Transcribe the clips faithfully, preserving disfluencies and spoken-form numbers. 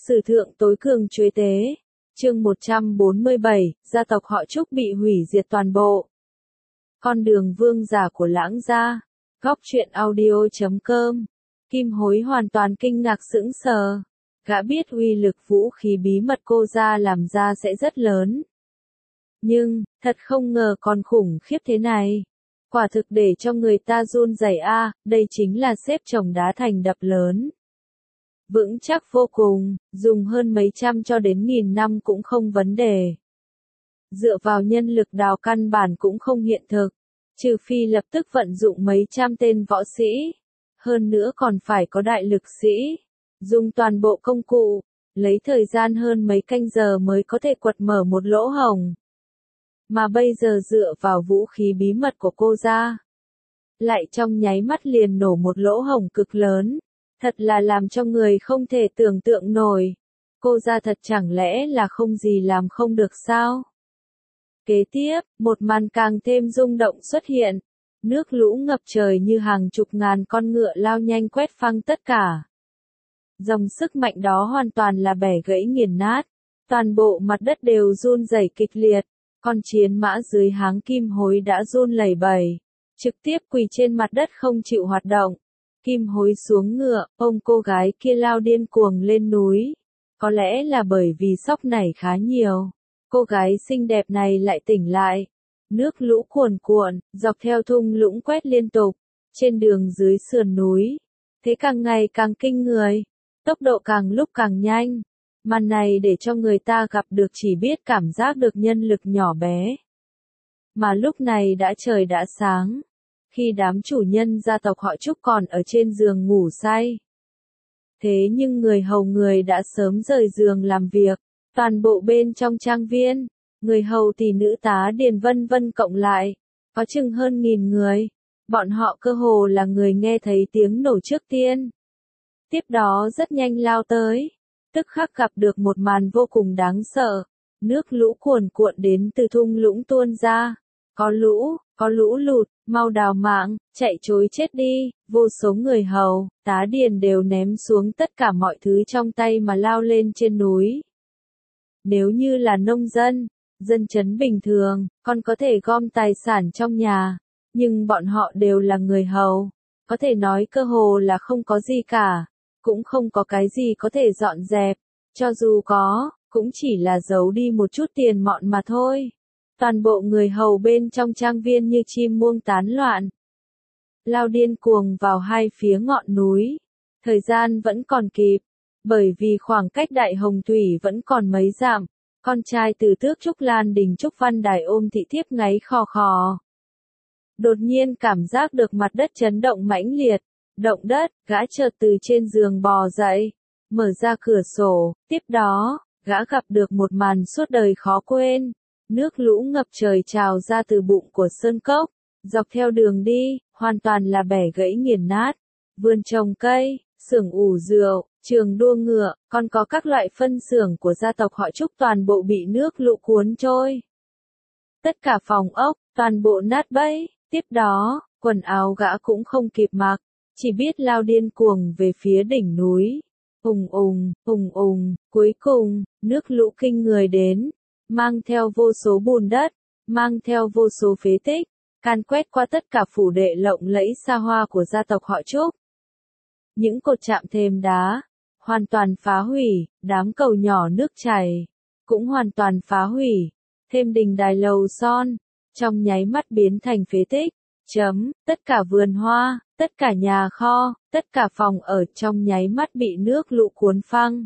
Sử thượng tối cường chuế tế. Chương một trăm bốn mươi bảy, gia tộc họ Trúc bị hủy diệt toàn bộ. Con đường vương giả của Lãng gia. Góc truyện audio chấm com. Kim Hối hoàn toàn kinh ngạc sững sờ. Gã biết uy lực vũ khí bí mật cô gia làm ra sẽ rất lớn. Nhưng, thật không ngờ còn khủng khiếp thế này. Quả thực để cho người ta run rẩy a, à, đây chính là xếp chồng đá thành đập lớn. Vững chắc vô cùng, dùng hơn mấy trăm cho đến nghìn năm cũng không vấn đề. Dựa vào nhân lực đào căn bản cũng không hiện thực, trừ phi lập tức vận dụng mấy trăm tên võ sĩ. Hơn nữa còn phải có đại lực sĩ, dùng toàn bộ công cụ, lấy thời gian hơn mấy canh giờ mới có thể quật mở một lỗ hổng. Mà bây giờ dựa vào vũ khí bí mật của cô gia, lại trong nháy mắt liền nổ một lỗ hổng cực lớn. Thật là làm cho người không thể tưởng tượng nổi. Cô gia thật chẳng lẽ là không gì làm không được sao? Kế tiếp, một màn càng thêm rung động xuất hiện. Nước lũ ngập trời như hàng chục ngàn con ngựa lao nhanh quét phăng tất cả. Dòng sức mạnh đó hoàn toàn là bẻ gãy nghiền nát. Toàn bộ mặt đất đều run rẩy kịch liệt. Con chiến mã dưới háng Kim Hối đã run lẩy bẩy, trực tiếp quỳ trên mặt đất không chịu hoạt động. Kim Hối xuống ngựa, ôm cô gái kia lao điên cuồng lên núi. Có lẽ là bởi vì sốc nảy khá nhiều. Cô gái xinh đẹp này lại tỉnh lại. Nước lũ cuồn cuộn, dọc theo thung lũng quét liên tục. Trên đường dưới sườn núi. Thế càng ngày càng kinh người. Tốc độ càng lúc càng nhanh. Màn này để cho người ta gặp được chỉ biết cảm giác được nhân lực nhỏ bé. Mà lúc này đã trời đã sáng. Khi đám chủ nhân gia tộc họ Trúc còn ở trên giường ngủ say. Thế nhưng người hầu người đã sớm rời giường làm việc. Toàn bộ bên trong trang viên, người hầu tỷ nữ tá điền vân vân cộng lại, có chừng hơn nghìn người. Bọn họ cơ hồ là người nghe thấy tiếng nổ trước tiên. Tiếp đó rất nhanh lao tới. Tức khắc gặp được một màn vô cùng đáng sợ. Nước lũ cuồn cuộn đến từ thung lũng tuôn ra. Có lũ, có lũ lụt, mau đào mạng, chạy trối chết đi. Vô số người hầu, tá điền đều ném xuống tất cả mọi thứ trong tay mà lao lên trên núi. Nếu như là nông dân, dân chấn bình thường, còn có thể gom tài sản trong nhà. Nhưng bọn họ đều là người hầu. Có thể nói cơ hồ là không có gì cả. Cũng không có cái gì có thể dọn dẹp. Cho dù có, cũng chỉ là giấu đi một chút tiền mọn mà thôi. Toàn bộ người hầu bên trong trang viên như chim muông tán loạn. Lao điên cuồng vào hai phía ngọn núi. Thời gian vẫn còn kịp. Bởi vì khoảng cách Đại Hồng Thủy vẫn còn mấy dặm. Con trai từ Tước Trúc Lan Đình Trúc Văn Đài ôm thị thiếp ngáy khò khò. Đột nhiên cảm giác được mặt đất chấn động mãnh liệt. Động đất, gã chợt từ trên giường bò dậy. Mở ra cửa sổ. Tiếp đó, gã gặp được một màn suốt đời khó quên. Nước lũ ngập trời trào ra từ bụng của sơn cốc. Dọc theo đường đi, hoàn toàn là bẻ gãy nghiền nát. Vườn trồng cây, xưởng ủ rượu, trường đua ngựa, còn có các loại phân xưởng của gia tộc họ Trúc toàn bộ bị nước lũ cuốn trôi. Tất cả phòng ốc, toàn bộ nát bấy. Tiếp đó, quần áo gã cũng không kịp mặc, chỉ biết lao điên cuồng về phía đỉnh núi. Ùng ùng, ùng ùng, cuối cùng, nước lũ kinh người đến. Mang theo vô số bùn đất, mang theo vô số phế tích, can quét qua tất cả phủ đệ lộng lẫy xa hoa của gia tộc họ Trúc. Những cột chạm thềm đá, hoàn toàn phá hủy, đám cầu nhỏ nước chảy, cũng hoàn toàn phá hủy, thêm đình đài lầu son, trong nháy mắt biến thành phế tích, chấm, tất cả vườn hoa, tất cả nhà kho, tất cả phòng ở trong nháy mắt bị nước lũ cuốn phăng.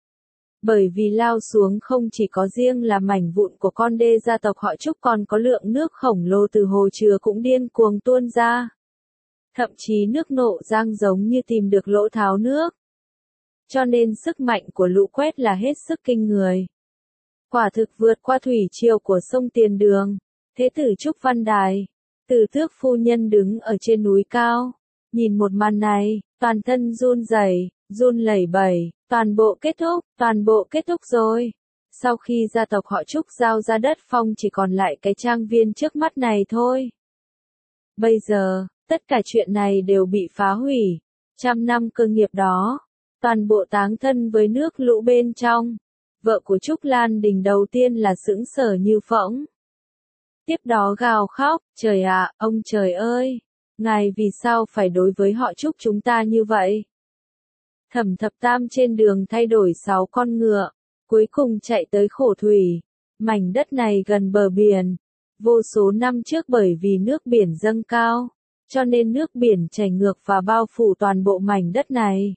Bởi vì lao xuống không chỉ có riêng là mảnh vụn của con đê gia tộc họ Trúc còn có lượng nước khổng lồ từ hồ chứa cũng điên cuồng tuôn ra. Thậm chí nước nộ giang giống như tìm được lỗ tháo nước. Cho nên sức mạnh của lũ quét là hết sức kinh người. Quả thực vượt qua thủy triều của sông Tiền Đường. Thế tử Trúc Văn Đài, Từ Tước phu nhân đứng ở trên núi cao. Nhìn một màn này, toàn thân run rẩy, run lẩy bẩy. Toàn bộ kết thúc, toàn bộ kết thúc rồi. Sau khi gia tộc họ Trúc giao ra đất phong chỉ còn lại cái trang viên trước mắt này thôi. Bây giờ, tất cả chuyện này đều bị phá hủy. Trăm năm cơ nghiệp đó, toàn bộ táng thân với nước lũ bên trong. Vợ của Trúc Lan Đình đầu tiên là sững sờ như phỗng. Tiếp đó gào khóc, trời ạ, ông trời ơi, ngài vì sao phải đối với họ Trúc chúng ta như vậy? Thẩm Thập Tam trên đường thay đổi sáu con ngựa, cuối cùng chạy tới Khổ Thủy. Mảnh đất này gần bờ biển. Vô số năm trước bởi vì nước biển dâng cao, cho nên nước biển chảy ngược và bao phủ toàn bộ mảnh đất này.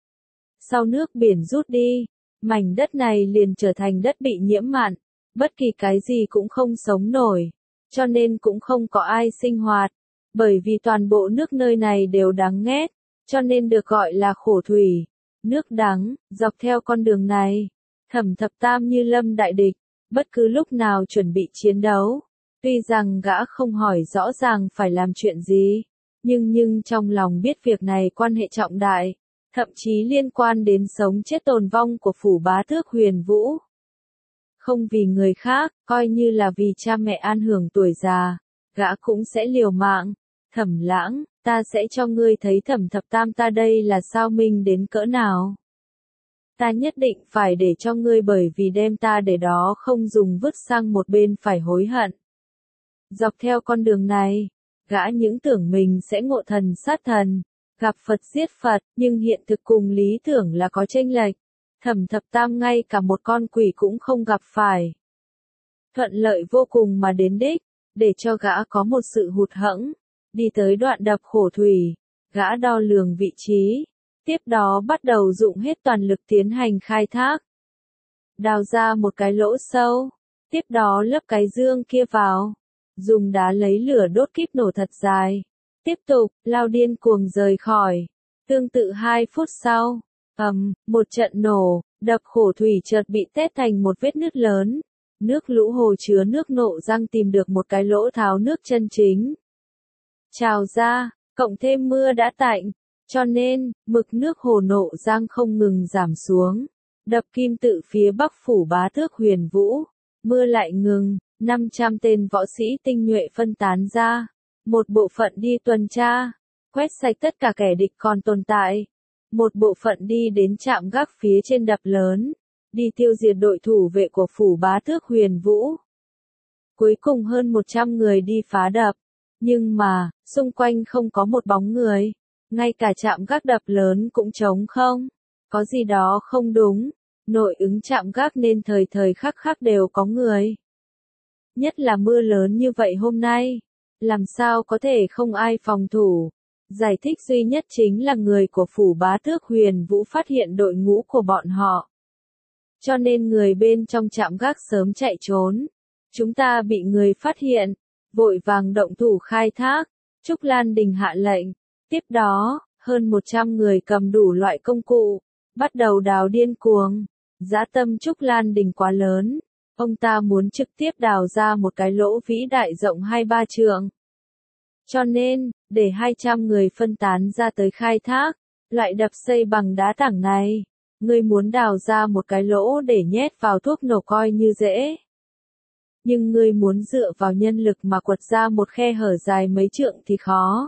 Sau nước biển rút đi, mảnh đất này liền trở thành đất bị nhiễm mặn, bất kỳ cái gì cũng không sống nổi, cho nên cũng không có ai sinh hoạt, bởi vì toàn bộ nước nơi này đều đắng nghét, cho nên được gọi là Khổ Thủy, nước đắng. Dọc theo con đường này, Thẩm Thập Tam như lâm đại địch, bất cứ lúc nào chuẩn bị chiến đấu. Tuy rằng gã không hỏi rõ ràng phải làm chuyện gì, nhưng nhưng trong lòng biết việc này quan hệ trọng đại, thậm chí liên quan đến sống chết tồn vong của phủ bá tước Huyền Vũ. Không vì người khác, coi như là vì cha mẹ an hưởng tuổi già, gã cũng sẽ liều mạng. Thẩm Lãng, ta sẽ cho ngươi thấy Thẩm Thập Tam ta đây là sao minh đến cỡ nào. Ta nhất định phải để cho ngươi bởi vì đem ta để đó không dùng vứt sang một bên phải hối hận. Dọc theo con đường này, gã những tưởng mình sẽ ngộ thần sát thần, gặp Phật giết Phật, nhưng hiện thực cùng lý tưởng là có chênh lệch. Thẩm Thập Tam ngay cả một con quỷ cũng không gặp phải. Thuận lợi vô cùng mà đến đích, để cho gã có một sự hụt hẫng, đi tới đoạn đập Khổ Thủy, gã đo lường vị trí, tiếp đó bắt đầu dụng hết toàn lực tiến hành khai thác. Đào ra một cái lỗ sâu, tiếp đó lấp cái dương kia vào, dùng đá lấy lửa đốt kíp nổ thật dài, tiếp tục, lao điên cuồng rời khỏi. Tương tự hai phút sau, ầm, một trận nổ, đập Khổ Thủy chợt bị tét thành một vết nứt lớn. Nước lũ hồ chứa nước nộ răng tìm được một cái lỗ tháo nước chân chính. Trào ra, cộng thêm mưa đã tạnh, cho nên, mực nước hồ nộ giang không ngừng giảm xuống. Đập Kim Tự phía bắc phủ bá tước Huyền Vũ, mưa lại ngừng, năm trăm tên võ sĩ tinh nhuệ phân tán ra. Một bộ phận đi tuần tra, quét sạch tất cả kẻ địch còn tồn tại. Một bộ phận đi đến trạm gác phía trên đập lớn, đi tiêu diệt đội thủ vệ của phủ bá tước Huyền Vũ. Cuối cùng hơn một trăm người đi phá đập, nhưng mà, xung quanh không có một bóng người, ngay cả trạm gác đập lớn cũng trống không, có gì đó không đúng, nội ứng trạm gác nên thời thời khắc khắc đều có người. Nhất là mưa lớn như vậy hôm nay, làm sao có thể không ai phòng thủ. Giải thích duy nhất chính là người của phủ bá tước Huyền Vũ phát hiện đội ngũ của bọn họ. Cho nên người bên trong trạm gác sớm chạy trốn. Chúng ta bị người phát hiện, vội vàng động thủ khai thác. Trúc Lan Đình hạ lệnh. Tiếp đó, hơn một trăm người cầm đủ loại công cụ, bắt đầu đào điên cuồng. Dã tâm Trúc Lan Đình quá lớn. Ông ta muốn trực tiếp đào ra một cái lỗ vĩ đại rộng hai ba trượng. Cho nên, để hai trăm người phân tán ra tới khai thác, loại đập xây bằng đá tảng này, ngươi muốn đào ra một cái lỗ để nhét vào thuốc nổ coi như dễ. Nhưng ngươi muốn dựa vào nhân lực mà quật ra một khe hở dài mấy trượng thì khó.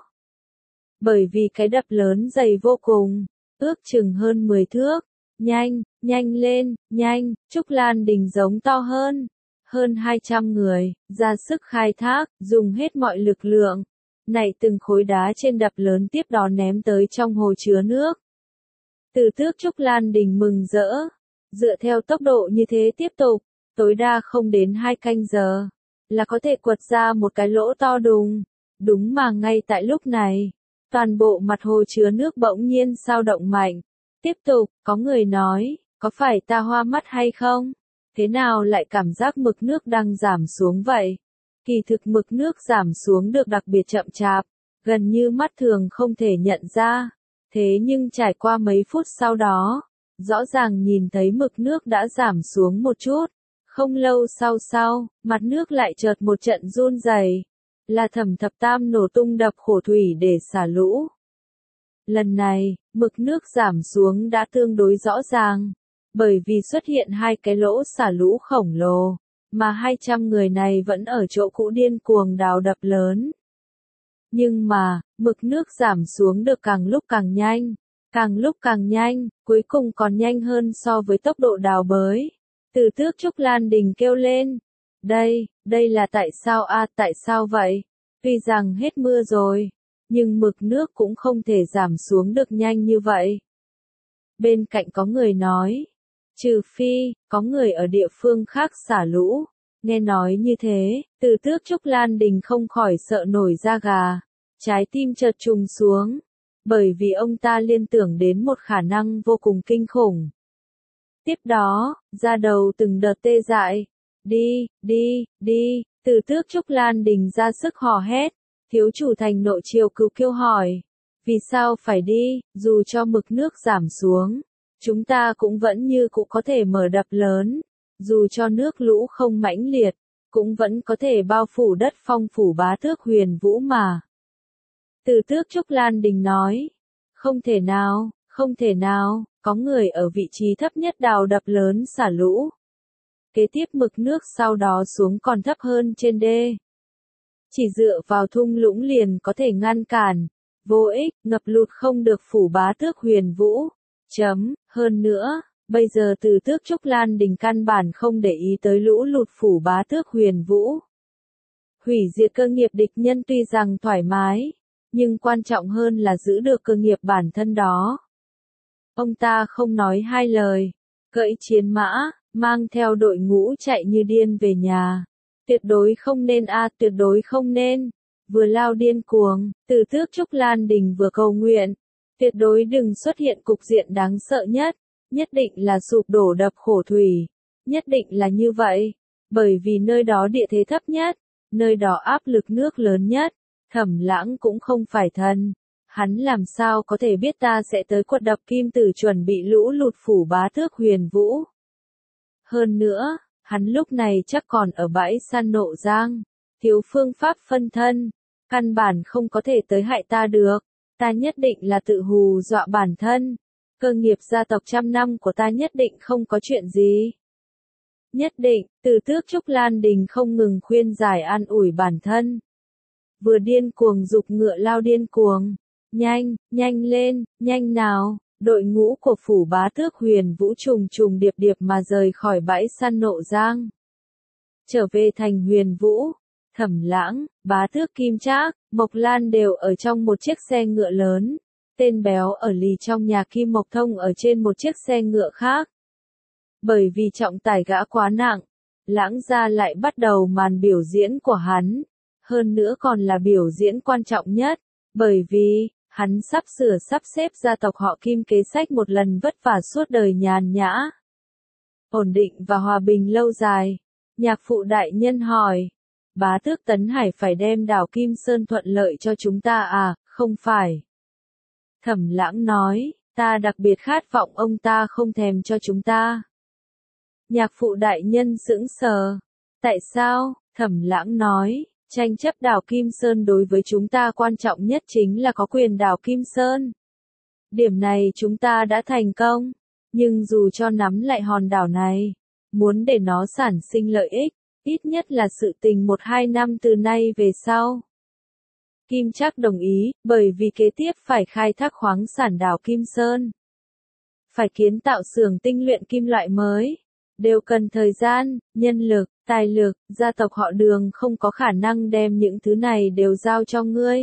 Bởi vì cái đập lớn dày vô cùng, ước chừng hơn mười thước. Nhanh, nhanh lên, nhanh, Trúc Lan Đình giống to hơn. Hơn hai trăm người, ra sức khai thác, dùng hết mọi lực lượng. Nảy từng khối đá trên đập lớn tiếp đó ném tới trong hồ chứa nước. Từ tước Trúc Lan Đình mừng rỡ. Dựa theo tốc độ như thế tiếp tục, tối đa không đến hai canh giờ, là có thể quật ra một cái lỗ to đùng. Đúng mà ngay tại lúc này, toàn bộ mặt hồ chứa nước bỗng nhiên sao động mạnh. Tiếp tục, có người nói, có phải ta hoa mắt hay không? Thế nào lại cảm giác mực nước đang giảm xuống vậy? Kỳ thực mực nước giảm xuống được đặc biệt chậm chạp, gần như mắt thường không thể nhận ra. Thế nhưng trải qua mấy phút sau đó, rõ ràng nhìn thấy mực nước đã giảm xuống một chút. Không lâu sau sau, mặt nước lại chợt một trận run rẩy, là Thẩm Thập Tam nổ tung đập Khổ Thủy để xả lũ. Lần này, mực nước giảm xuống đã tương đối rõ ràng, bởi vì xuất hiện hai cái lỗ xả lũ khổng lồ, mà hai trăm người này vẫn ở chỗ cũ điên cuồng đào đập lớn. Nhưng mà, mực nước giảm xuống được càng lúc càng nhanh, càng lúc càng nhanh, cuối cùng còn nhanh hơn so với tốc độ đào bới. Từ Tước Trúc Lan Đình kêu lên. Đây, đây là tại sao a à, tại sao vậy? Tuy rằng hết mưa rồi, nhưng mực nước cũng không thể giảm xuống được nhanh như vậy. Bên cạnh có người nói, trừ phi, có người ở địa phương khác xả lũ. Nghe nói như thế, Từ Tước Trúc Lan Đình không khỏi sợ nổi da gà. Trái tim chợt trùng xuống. Bởi vì ông ta liên tưởng đến một khả năng vô cùng kinh khủng. Tiếp đó, da đầu từng đợt tê dại. Đi, đi, đi, Từ Tước Trúc Lan Đình ra sức hò hét. Thiếu chủ thành nội triều cứu kêu hỏi. Vì sao phải đi, dù cho mực nước giảm xuống, chúng ta cũng vẫn như cũ có thể mở đập lớn. Dù cho nước lũ không mãnh liệt, cũng vẫn có thể bao phủ đất phong phủ bá tước huyền vũ mà. Từ Tước Trúc Lan Đình nói. Không thể nào, không thể nào, có người ở vị trí thấp nhất đào đập lớn xả lũ. Kế tiếp mực nước sau đó xuống còn thấp hơn trên đê. Chỉ dựa vào thung lũng liền có thể ngăn cản. Vô ích, ngập lụt không được phủ bá tước huyền vũ. Chấm, hơn nữa, bây giờ Từ Tước Trúc Lan Đình căn bản không để ý tới lũ lụt phủ bá tước huyền vũ. Hủy diệt cơ nghiệp địch nhân tuy rằng thoải mái, nhưng quan trọng hơn là giữ được cơ nghiệp bản thân đó. Ông ta không nói hai lời, cưỡi chiến mã, mang theo đội ngũ chạy như điên về nhà. Tuyệt đối không nên a à, tuyệt đối không nên. Vừa lao điên cuồng, Từ Tước Trúc Lan Đình vừa cầu nguyện. Tuyệt đối đừng xuất hiện cục diện đáng sợ nhất. Nhất định là sụp đổ đập khổ thủy. Nhất định là như vậy. Bởi vì nơi đó địa thế thấp nhất. Nơi đó áp lực nước lớn nhất. Thẩm Lãng cũng không phải thần. Hắn làm sao có thể biết ta sẽ tới quật đập kim tử chuẩn bị lũ lụt phủ bá tước huyền vũ. Hơn nữa, hắn lúc này chắc còn ở bãi săn Nộ Giang. Thiếu phương pháp phân thân. Căn bản không có thể tới hại ta được. Ta nhất định là tự hù dọa bản thân. Cơ nghiệp gia tộc trăm năm của ta nhất định không có chuyện gì. Nhất định, Từ Tước Trúc Lan Đình không ngừng khuyên giải an ủi bản thân. Vừa điên cuồng giục ngựa lao điên cuồng. Nhanh, nhanh lên, nhanh nào. Đội ngũ của phủ bá tước huyền vũ trùng trùng điệp điệp mà rời khỏi bãi săn Nộ Giang. Trở về thành huyền vũ. Thẩm Lãng, bá tước Kim Trác, Mộc Lan đều ở trong một chiếc xe ngựa lớn. Tên béo ở lì trong nhà Kim Mộc Thông ở trên một chiếc xe ngựa khác. Bởi vì trọng tải gã quá nặng, Lãng gia lại bắt đầu màn biểu diễn của hắn. Hơn nữa còn là biểu diễn quan trọng nhất, bởi vì, hắn sắp sửa sắp xếp gia tộc họ Kim kế sách một lần vất vả suốt đời nhàn nhã. Ổn định và hòa bình lâu dài. Nhạc phụ đại nhân hỏi. Bá tước Tấn Hải phải đem đảo Kim Sơn thuận lợi cho chúng ta à, không phải. Thẩm Lãng nói, ta đặc biệt khát vọng ông ta không thèm cho chúng ta. Nhạc phụ đại nhân sững sờ. Tại sao? Thẩm Lãng nói, tranh chấp đảo Kim Sơn đối với chúng ta quan trọng nhất chính là có quyền đảo Kim Sơn. Điểm này chúng ta đã thành công, nhưng dù cho nắm lại hòn đảo này, muốn để nó sản sinh lợi ích, ít nhất là sự tình một hai năm từ nay về sau. Kim Trác đồng ý, bởi vì kế tiếp phải khai thác khoáng sản đảo Kim Sơn. Phải kiến tạo xưởng tinh luyện kim loại mới. Đều cần thời gian, nhân lực, tài lực, gia tộc họ Đường không có khả năng đem những thứ này đều giao cho ngươi.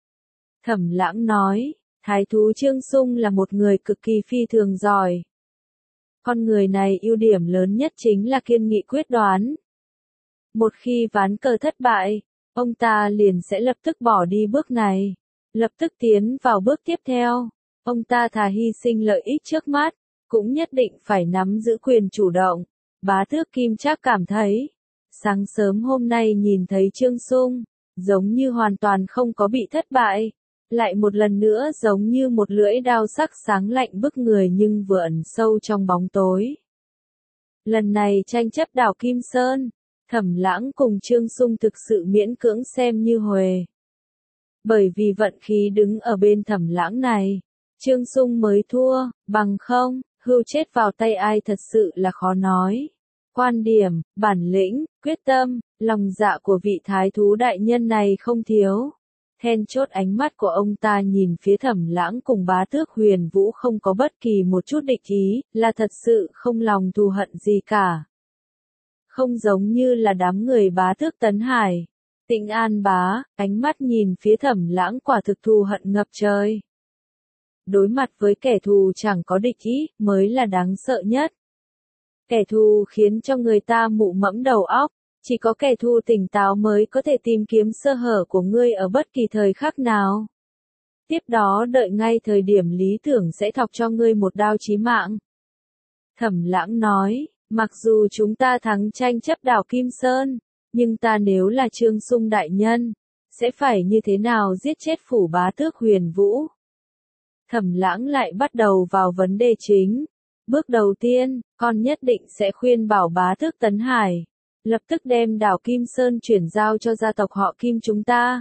Thẩm Lãng nói, thái thú Trương Sung là một người cực kỳ phi thường giỏi. Con người này ưu điểm lớn nhất chính là kiên nghị quyết đoán. Một khi ván cờ thất bại, ông ta liền sẽ lập tức bỏ đi bước này, lập tức tiến vào bước tiếp theo. Ông ta thà hy sinh lợi ích trước mắt, cũng nhất định phải nắm giữ quyền chủ động. Bá tước Kim Trác cảm thấy, sáng sớm hôm nay nhìn thấy Trương Sung, giống như hoàn toàn không có bị thất bại, lại một lần nữa giống như một lưỡi đao sắc sáng lạnh bức người nhưng vừa ẩn sâu trong bóng tối. Lần này tranh chấp đảo Kim Sơn, Thẩm Lãng cùng Trương Sung thực sự miễn cưỡng xem như huề. Bởi vì vận khí đứng ở bên Thẩm Lãng này, Trương Sung mới thua, bằng không, hưu chết vào tay ai thật sự là khó nói. Quan điểm, bản lĩnh, quyết tâm, lòng dạ của vị thái thú đại nhân này không thiếu. Then chốt ánh mắt của ông ta nhìn phía Thẩm Lãng cùng Bá Tước Huyền Vũ không có bất kỳ một chút địch ý, là thật sự không lòng thù hận gì cả. Không giống như là đám người Bá Tước Tấn Hải. Tĩnh An Bá, ánh mắt nhìn phía Thẩm Lãng quả thực thù hận ngập trời. Đối mặt với kẻ thù chẳng có địch ý, mới là đáng sợ nhất. Kẻ thù khiến cho người ta mụ mẫm đầu óc, chỉ có kẻ thù tỉnh táo mới có thể tìm kiếm sơ hở của ngươi ở bất kỳ thời khắc nào. Tiếp đó đợi ngay thời điểm lý tưởng sẽ thọc cho ngươi một đao chí mạng. Thẩm Lãng nói, mặc dù chúng ta thắng tranh chấp đảo Kim Sơn, nhưng ta nếu là Trương Sung đại nhân, sẽ phải như thế nào giết chết Phủ Bá Tước Huyền Vũ? Thẩm Lãng lại bắt đầu vào vấn đề chính. Bước đầu tiên, con nhất định sẽ khuyên bảo Bá Tước Tấn Hải, lập tức đem đảo Kim Sơn chuyển giao cho gia tộc họ Kim chúng ta.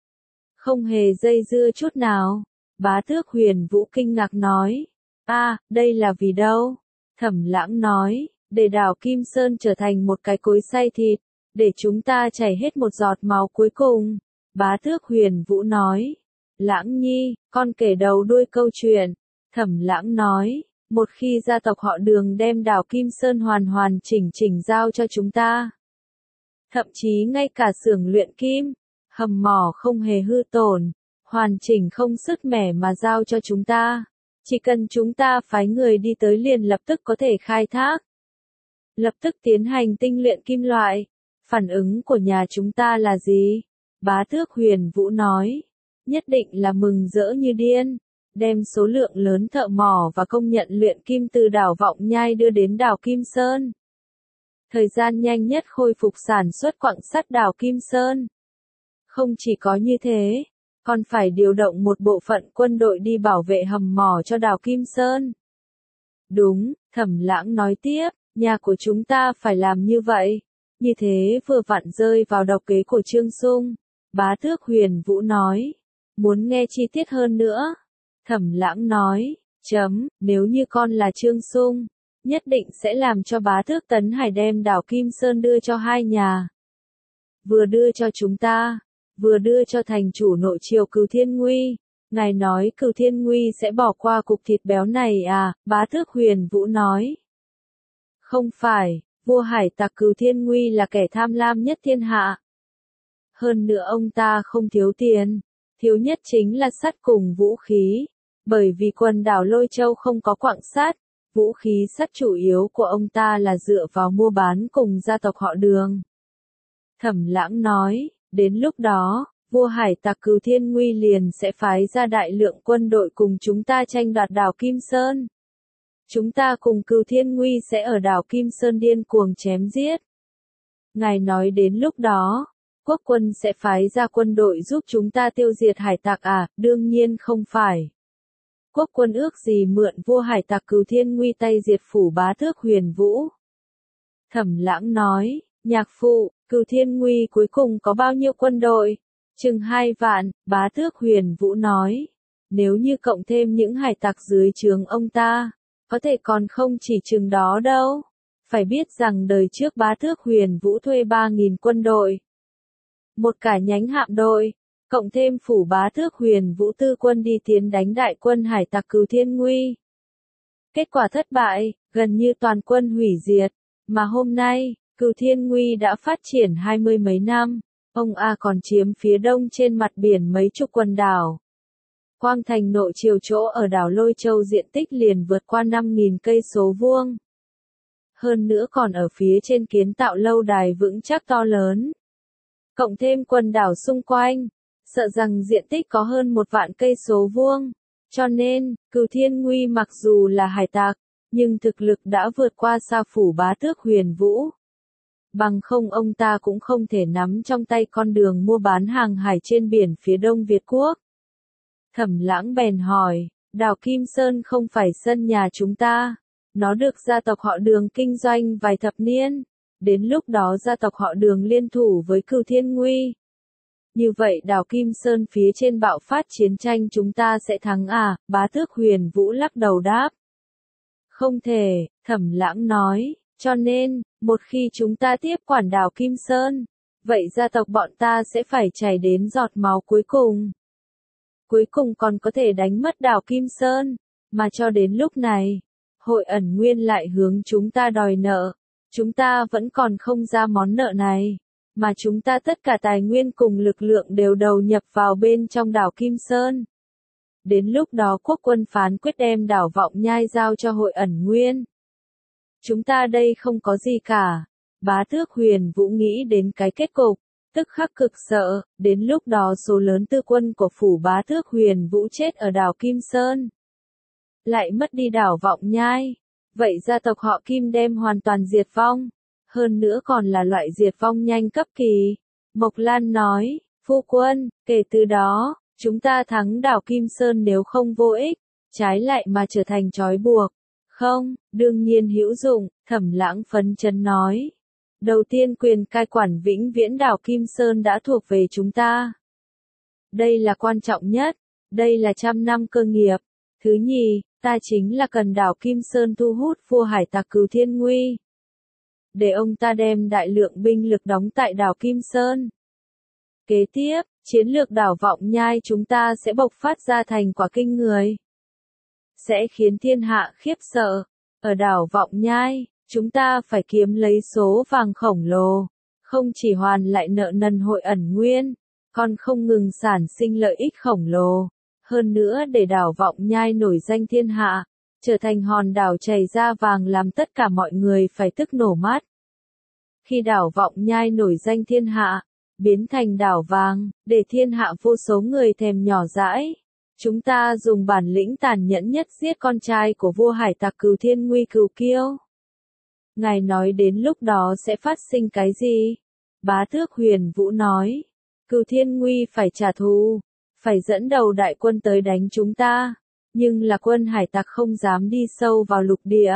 Không hề dây dưa chút nào. Bá Tước Huyền Vũ kinh ngạc nói, a, à, đây là vì đâu? Thẩm Lãng nói, để đảo Kim Sơn trở thành một cái cối xay thịt, để chúng ta chảy hết một giọt máu cuối cùng. Bá Tước Huyền Vũ nói, Lãng Nhi, con kể đầu đuôi câu chuyện. Thẩm Lãng nói, một khi gia tộc họ Đường đem đảo Kim Sơn hoàn hoàn chỉnh chỉnh giao cho chúng ta, thậm chí ngay cả xưởng luyện kim, hầm mỏ không hề hư tổn, hoàn chỉnh không sứt mẻ mà giao cho chúng ta, chỉ cần chúng ta phái người đi tới liền lập tức có thể khai thác, lập tức tiến hành tinh luyện kim loại. Phản ứng của nhà chúng ta là gì? Bá Tước Huyền Vũ nói, nhất định là mừng rỡ như điên, đem số lượng lớn thợ mỏ và công nhận luyện kim từ đảo Vọng Nhai đưa đến đảo Kim Sơn. Thời gian nhanh nhất khôi phục sản xuất quặng sắt đảo Kim Sơn. Không chỉ có như thế, còn phải điều động một bộ phận quân đội đi bảo vệ hầm mỏ cho đảo Kim Sơn. Đúng, Thẩm Lãng nói tiếp, nhà của chúng ta phải làm như vậy. Như thế vừa vặn rơi vào độc kế của Trương Sung. Bá Tước Huyền Vũ nói, muốn nghe chi tiết hơn nữa. Thẩm Lãng nói, chấm, nếu như con là Trương Sung, nhất định sẽ làm cho Bá Tước Tấn Hải đem đảo Kim Sơn đưa cho hai nhà. Vừa đưa cho chúng ta, vừa đưa cho thành chủ nội triều Cửu Thiên Nguy. Ngài nói Cửu Thiên Nguy sẽ bỏ qua cục thịt béo này à? Bá Tước Huyền Vũ nói. Không phải, vua hải tặc Cửu Thiên Nguy là kẻ tham lam nhất thiên hạ. Hơn nữa ông ta không thiếu tiền, thiếu nhất chính là sắt cùng vũ khí. Bởi vì quần đảo Lôi Châu không có quặng sắt, vũ khí sắt chủ yếu của ông ta là dựa vào mua bán cùng gia tộc họ Đường. Thẩm Lãng nói, đến lúc đó, vua hải tặc Cửu Thiên Nguy liền sẽ phái ra đại lượng quân đội cùng chúng ta tranh đoạt đảo Kim Sơn. Chúng ta cùng Cửu Thiên Nguy sẽ ở đảo Kim Sơn điên cuồng chém giết. Ngài nói đến lúc đó, quốc quân sẽ phái ra quân đội giúp chúng ta tiêu diệt hải tặc à? Đương nhiên không phải. Quốc quân ước gì mượn vua hải tặc Cửu Thiên Nguy tay diệt Phủ Bá Tước Huyền Vũ. Thẩm Lãng nói, nhạc phụ, Cửu Thiên Nguy cuối cùng có bao nhiêu quân đội? Chừng hai vạn, Bá Tước Huyền Vũ nói. Nếu như cộng thêm những hải tặc dưới trướng ông ta, có thể còn không chỉ chừng đó đâu. Phải biết rằng đời trước Bá Tước Huyền Vũ thuê ba nghìn quân đội. Một cả nhánh hạm đội, cộng thêm Phủ Bá Tước Huyền Vũ tư quân đi tiến đánh đại quân hải tặc Cửu Thiên Nguy. Kết quả thất bại, gần như toàn quân hủy diệt, mà hôm nay, Cửu Thiên Nguy đã phát triển hai mươi mấy năm, ông A còn chiếm phía đông trên mặt biển mấy chục quần đảo. Quang thành nội triều chỗ ở đảo Lôi Châu diện tích liền vượt qua năm nghìn cây số vuông. Hơn nữa còn ở phía trên kiến tạo lâu đài vững chắc to lớn. Cộng thêm quần đảo xung quanh, sợ rằng diện tích có hơn một vạn cây số vuông. Cho nên, Cửu Thiên Nguy mặc dù là hải tặc, nhưng thực lực đã vượt qua xa Phủ Bá Tước Huyền Vũ. Bằng không ông ta cũng không thể nắm trong tay con đường mua bán hàng hải trên biển phía đông Việt Quốc. Thẩm Lãng bèn hỏi, đảo Kim Sơn không phải sân nhà chúng ta. Nó được gia tộc họ Đường kinh doanh vài thập niên. Đến lúc đó gia tộc họ Đường liên thủ với Cửu Thiên Nguy. Như vậy đảo Kim Sơn phía trên bạo phát chiến tranh chúng ta sẽ thắng à? Bá Tước Huyền Vũ lắc đầu đáp. Không thể, Thẩm Lãng nói, cho nên, một khi chúng ta tiếp quản đảo Kim Sơn, vậy gia tộc bọn ta sẽ phải chảy đến giọt máu cuối cùng. Cuối cùng còn có thể đánh mất đảo Kim Sơn, mà cho đến lúc này, Hội Ẩn Nguyên lại hướng chúng ta đòi nợ. Chúng ta vẫn còn không ra món nợ này, mà chúng ta tất cả tài nguyên cùng lực lượng đều đầu nhập vào bên trong đảo Kim Sơn. Đến lúc đó quốc quân phán quyết đem đảo Vọng Nhai giao cho Hội Ẩn Nguyên. Chúng ta đây không có gì cả. Bá tước Huyền Vũ nghĩ đến cái kết cục, tức khắc cực sợ, đến lúc đó số lớn tư quân của phủ bá tước Huyền Vũ chết ở đảo Kim Sơn. Lại mất đi đảo Vọng Nhai. Vậy gia tộc họ Kim đem hoàn toàn diệt vong. Hơn nữa còn là loại diệt vong nhanh cấp kỳ. Mộc Lan nói, phu quân, kể từ đó, chúng ta thắng đảo Kim Sơn nếu không vô ích, trái lại mà trở thành trói buộc. Không, đương nhiên hữu dụng, Thẩm Lãng phấn chấn nói. Đầu tiên quyền cai quản vĩnh viễn đảo Kim Sơn đã thuộc về chúng ta. Đây là quan trọng nhất, đây là trăm năm cơ nghiệp. Thứ nhì, ta chính là cần đảo Kim Sơn thu hút vua hải tặc Cửu Thiên Nguy. Để ông ta đem đại lượng binh lực đóng tại đảo Kim Sơn. Kế tiếp, chiến lược đảo Vọng Nhai chúng ta sẽ bộc phát ra thành quả kinh người. Sẽ khiến thiên hạ khiếp sợ. Ở đảo Vọng Nhai, chúng ta phải kiếm lấy số vàng khổng lồ. Không chỉ hoàn lại nợ nần Hội Ẩn Nguyên, còn không ngừng sản sinh lợi ích khổng lồ. Hơn nữa để đảo Vọng Nhai nổi danh thiên hạ, trở thành hòn đảo chảy ra vàng làm tất cả mọi người phải tức nổ mắt. Khi đảo Vọng Nhai nổi danh thiên hạ, biến thành đảo vàng, để thiên hạ vô số người thèm nhỏ dãi. Chúng ta dùng bản lĩnh tàn nhẫn nhất giết con trai của vua hải tặc Cửu Thiên Nguy Cửu Kiêu. Ngài nói đến lúc đó sẽ phát sinh cái gì? Bá tước Huyền Vũ nói, Cửu Thiên Nguy phải trả thù, phải dẫn đầu đại quân tới đánh chúng ta, nhưng là quân hải tặc không dám đi sâu vào lục địa,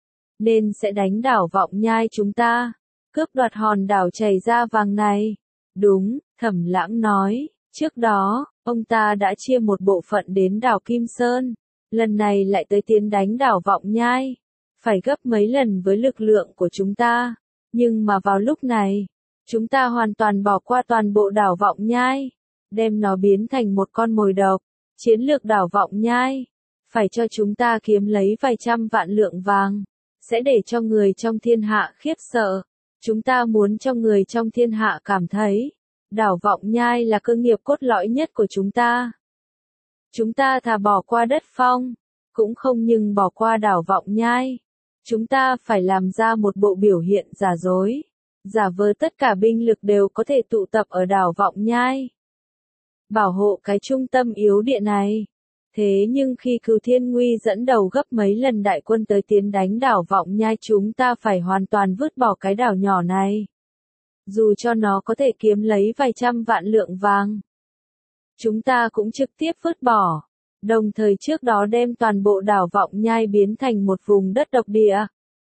nên sẽ đánh đảo Vọng Nhai chúng ta, cướp đoạt hòn đảo chảy ra vàng này. Đúng, Thẩm Lãng nói, trước đó, ông ta đã chia một bộ phận đến đảo Kim Sơn, lần này lại tới tiến đánh đảo Vọng Nhai, phải gấp mấy lần với lực lượng của chúng ta, nhưng mà vào lúc này, chúng ta hoàn toàn bỏ qua toàn bộ đảo Vọng Nhai, đem nó biến thành một con mồi độc. Chiến lược đảo Vọng Nhai, phải cho chúng ta kiếm lấy vài trăm vạn lượng vàng, sẽ để cho người trong thiên hạ khiếp sợ. Chúng ta muốn cho người trong thiên hạ cảm thấy, đảo Vọng Nhai là cơ nghiệp cốt lõi nhất của chúng ta. Chúng ta thà bỏ qua đất phong, cũng không nhưng bỏ qua đảo Vọng Nhai. Chúng ta phải làm ra một bộ biểu hiện giả dối, giả vờ tất cả binh lực đều có thể tụ tập ở đảo Vọng Nhai, bảo hộ cái trung tâm yếu địa này. Thế nhưng khi Cửu Thiên Nguy dẫn đầu gấp mấy lần đại quân tới tiến đánh đảo Vọng Nhai, chúng ta phải hoàn toàn vứt bỏ cái đảo nhỏ này. Dù cho nó có thể kiếm lấy vài trăm vạn lượng vàng, chúng ta cũng trực tiếp vứt bỏ. Đồng thời trước đó đem toàn bộ đảo Vọng Nhai biến thành một vùng đất độc địa,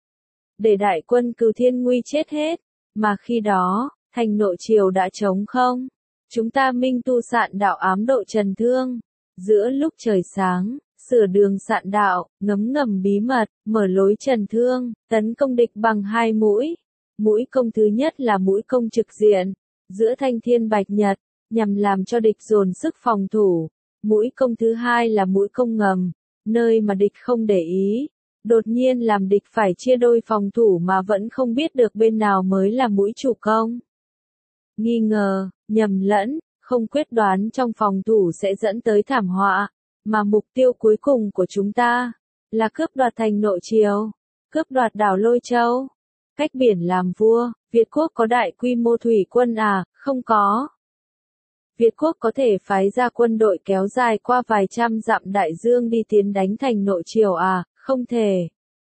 để đại quân Cửu Thiên Nguy chết hết, mà khi đó, thành Nội Triều đã trống không. Chúng ta minh tu sạn đạo ám độ trần thương, giữa lúc trời sáng, sửa đường sạn đạo, ngấm ngầm bí mật, mở lối trần thương, tấn công địch bằng hai mũi. Mũi công thứ nhất là mũi công trực diện, giữa thanh thiên bạch nhật, nhằm làm cho địch dồn sức phòng thủ. Mũi công thứ hai là mũi công ngầm, nơi mà địch không để ý, đột nhiên làm địch phải chia đôi phòng thủ mà vẫn không biết được bên nào mới là mũi chủ công. Nghi ngờ, nhầm lẫn, không quyết đoán trong phòng thủ sẽ dẫn tới thảm họa, mà mục tiêu cuối cùng của chúng ta là cướp đoạt thành Nội Triều, cướp đoạt đảo Lôi Châu. Cách biển làm vua, Việt quốc có đại quy mô thủy quân à? Không có. Việt quốc có thể phái ra quân đội kéo dài qua vài trăm dặm đại dương đi tiến đánh thành Nội Triều à? Không thể.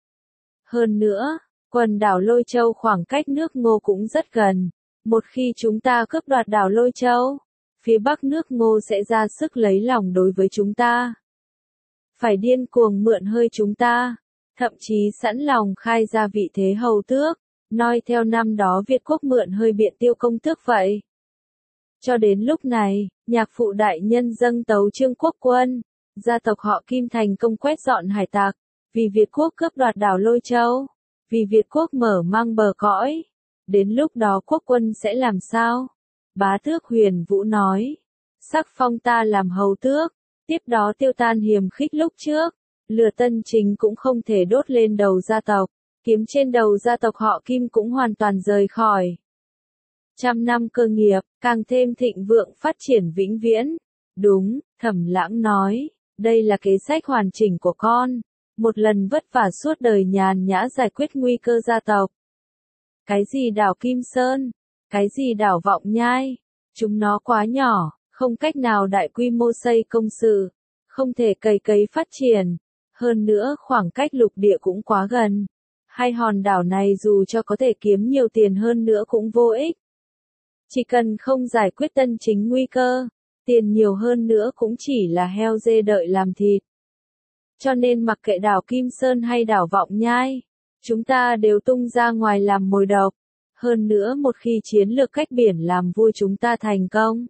Hơn nữa, quần đảo Lôi Châu khoảng cách nước Ngô cũng rất gần. Một khi chúng ta cướp đoạt đảo Lôi Châu, phía bắc nước Ngô sẽ ra sức lấy lòng đối với chúng ta. Phải điên cuồng mượn hơi chúng ta, thậm chí sẵn lòng khai ra vị thế hầu tước, noi theo năm đó Việt quốc mượn hơi Biện Tiêu công tước vậy. Cho đến lúc này, nhạc phụ đại nhân dâng tấu Trương Quốc Quân, gia tộc họ Kim thành công quét dọn hải tặc, vì Việt quốc cướp đoạt đảo Lôi Châu, vì Việt quốc mở mang bờ cõi, Đến lúc đó quốc quân sẽ làm sao? Bá tước Huyền Vũ nói. Sắc phong ta làm hầu tước, tiếp đó tiêu tan hiềm khích lúc trước. Lửa tân chính cũng không thể đốt lên đầu gia tộc, kiếm trên đầu gia tộc họ Kim cũng hoàn toàn rời khỏi. Trăm năm cơ nghiệp, càng thêm thịnh vượng phát triển vĩnh viễn. Đúng, Thẩm Lãng nói, đây là kế sách hoàn chỉnh của con. Một lần vất vả suốt đời nhàn nhã giải quyết nguy cơ gia tộc. Cái gì đảo Kim Sơn? Cái gì đảo Vọng Nhai? Chúng nó quá nhỏ, không cách nào đại quy mô xây công sự, không thể cày cấy phát triển. Hơn nữa khoảng cách lục địa cũng quá gần. Hai hòn đảo này dù cho có thể kiếm nhiều tiền hơn nữa cũng vô ích. Chỉ cần không giải quyết tân chính nguy cơ, tiền nhiều hơn nữa cũng chỉ là heo dê đợi làm thịt. Cho nên mặc kệ đảo Kim Sơn hay đảo Vọng Nhai, chúng ta đều tung ra ngoài làm mồi độc. Hơn nữa một khi chiến lược cách biển làm vui chúng ta thành công,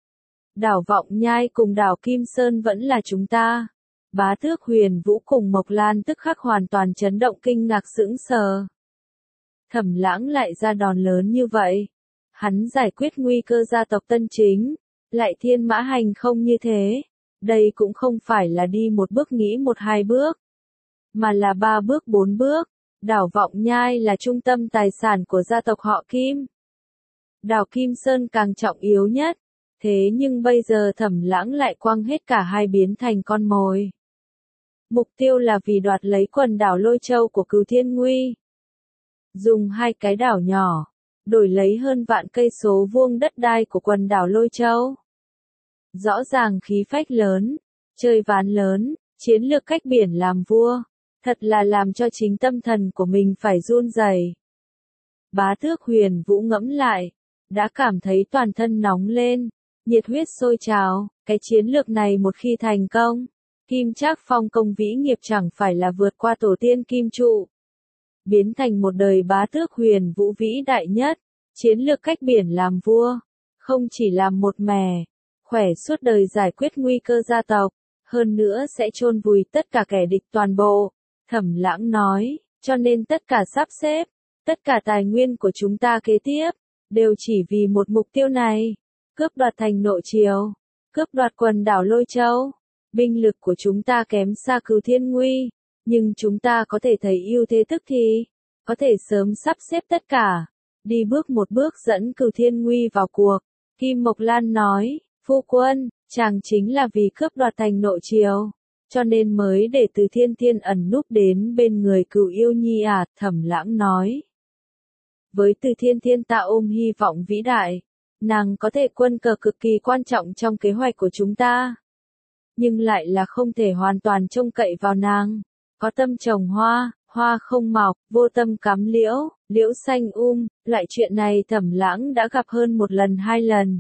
đảo Vọng Nhai cùng đảo Kim Sơn vẫn là chúng ta. Bá tước Huyền Vũ cùng Mộc Lan tức khắc hoàn toàn chấn động kinh ngạc sững sờ. Thẩm Lãng lại ra đòn lớn như vậy. Hắn giải quyết nguy cơ gia tộc Tân Chính, lại thiên mã hành không như thế. Đây cũng không phải là đi một bước nghĩ một hai bước, mà là ba bước bốn bước. Đảo Vọng Nhai là trung tâm tài sản của gia tộc họ Kim. Đảo Kim Sơn càng trọng yếu nhất. Thế nhưng bây giờ Thẩm Lãng lại quăng hết cả hai biến thành con mồi. Mục tiêu là vì đoạt lấy quần đảo Lôi Châu của Cửu Thiên Nguy. Dùng hai cái đảo nhỏ, đổi lấy hơn vạn cây số vuông đất đai của quần đảo Lôi Châu. Rõ ràng khí phách lớn, chơi ván lớn, chiến lược cách biển làm vua. Thật là làm cho chính tâm thần của mình phải run rẩy. Bá tước Huyền Vũ ngẫm lại, đã cảm thấy toàn thân nóng lên, nhiệt huyết sôi trào. Cái chiến lược này một khi thành công, Kim Trác Phong công vĩ nghiệp chẳng phải là vượt qua tổ tiên Kim Trụ, biến thành một đời bá tước Huyền Vũ vĩ đại nhất. Chiến lược cách biển làm vua, không chỉ làm một mẻ, khỏe suốt đời giải quyết nguy cơ gia tộc, hơn nữa sẽ chôn vùi tất cả kẻ địch toàn bộ. Thẩm Lãng nói, cho nên tất cả sắp xếp, tất cả tài nguyên của chúng ta kế tiếp, đều chỉ vì một mục tiêu này, cướp đoạt thành Nội Triều, cướp đoạt quần đảo Lôi Châu. Binh lực của chúng ta kém xa Cửu Thiên Nguy, nhưng chúng ta có thể thấy ưu thế tức thì, có thể sớm sắp xếp tất cả, đi bước một bước dẫn Cửu Thiên Nguy vào cuộc. Kim Mộc Lan nói, phu quân, chàng chính là vì cướp đoạt thành Nội Triều, cho nên mới để Từ Thiên Thiên ẩn núp đến bên người Cửu Yêu Nhi à? Thẩm Lãng nói. Với Từ Thiên Thiên ta ôm hy vọng vĩ đại, nàng có thể quân cờ cực kỳ quan trọng trong kế hoạch của chúng ta. Nhưng lại là không thể hoàn toàn trông cậy vào nàng. Có tâm trồng hoa, hoa không mọc, vô tâm cắm liễu, liễu xanh um, loại chuyện này Thẩm Lãng đã gặp hơn một lần hai lần.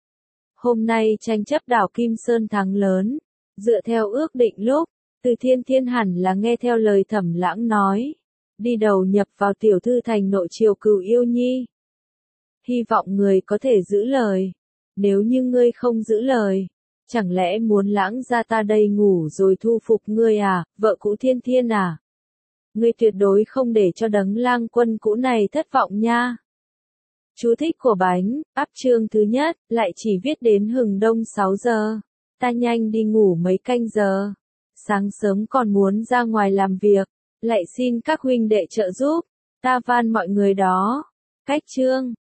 Hôm nay tranh chấp đảo Kim Sơn thắng lớn. Dựa theo ước định lúc, Từ Thiên Thiên hẳn là nghe theo lời Thẩm Lãng nói, đi đầu nhập vào tiểu thư thành Nội Triều Cửu Yêu Nhi. Hy vọng người có thể giữ lời. Nếu như ngươi không giữ lời, chẳng lẽ muốn Lãng gia ta đây ngủ rồi thu phục ngươi à, vợ cũ Thiên Thiên à? Ngươi tuyệt đối không để cho đấng lang quân cũ này thất vọng nha. Chú thích của bánh, áp chương thứ nhất, lại chỉ viết đến hừng đông sáu giờ. Ta nhanh đi ngủ mấy canh giờ. Sáng sớm còn muốn ra ngoài làm việc. Lại xin các huynh đệ trợ giúp. Ta van mọi người đó. Cách chương.